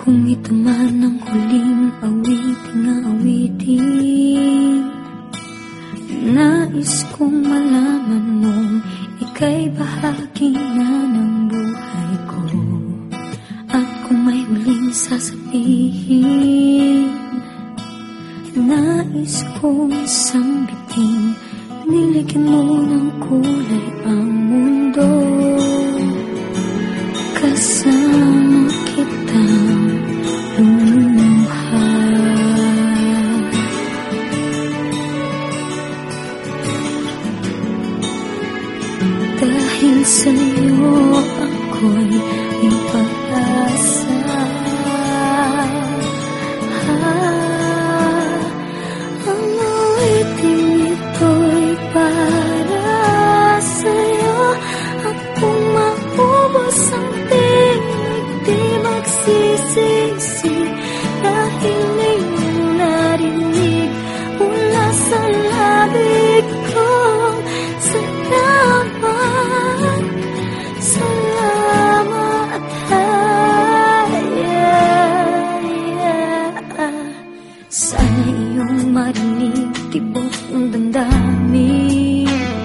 Kung ito man ang huling awiting nais kong malaman mong ika'y bahagi na ng buhay ko. At kung may huling sasabihin, nais kong sambitin, niligyan mo ng kulay ang mundo. Kasama kitang lumuha. Dahil sa'yo ako'y may pag-asa. Ang awiting ito'y para sa'yo. At kung maubos ang tinig, di magsisisi. Dahil iyong narinig mula sa labig ko. Salamat, salamat, sana iyong marinig tibok ng damdamin.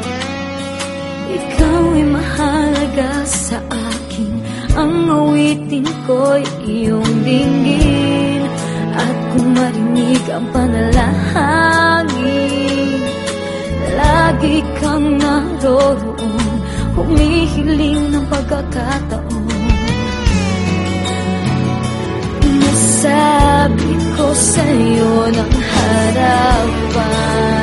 Ikaw ay mahalaga sa akin, ang awitin ko'y iyong dinggin. At kung marinig ang panalangin, lagi kang naroroon, humihiling ng pagkakataon. Nasabi ko sa'yo ng harapan,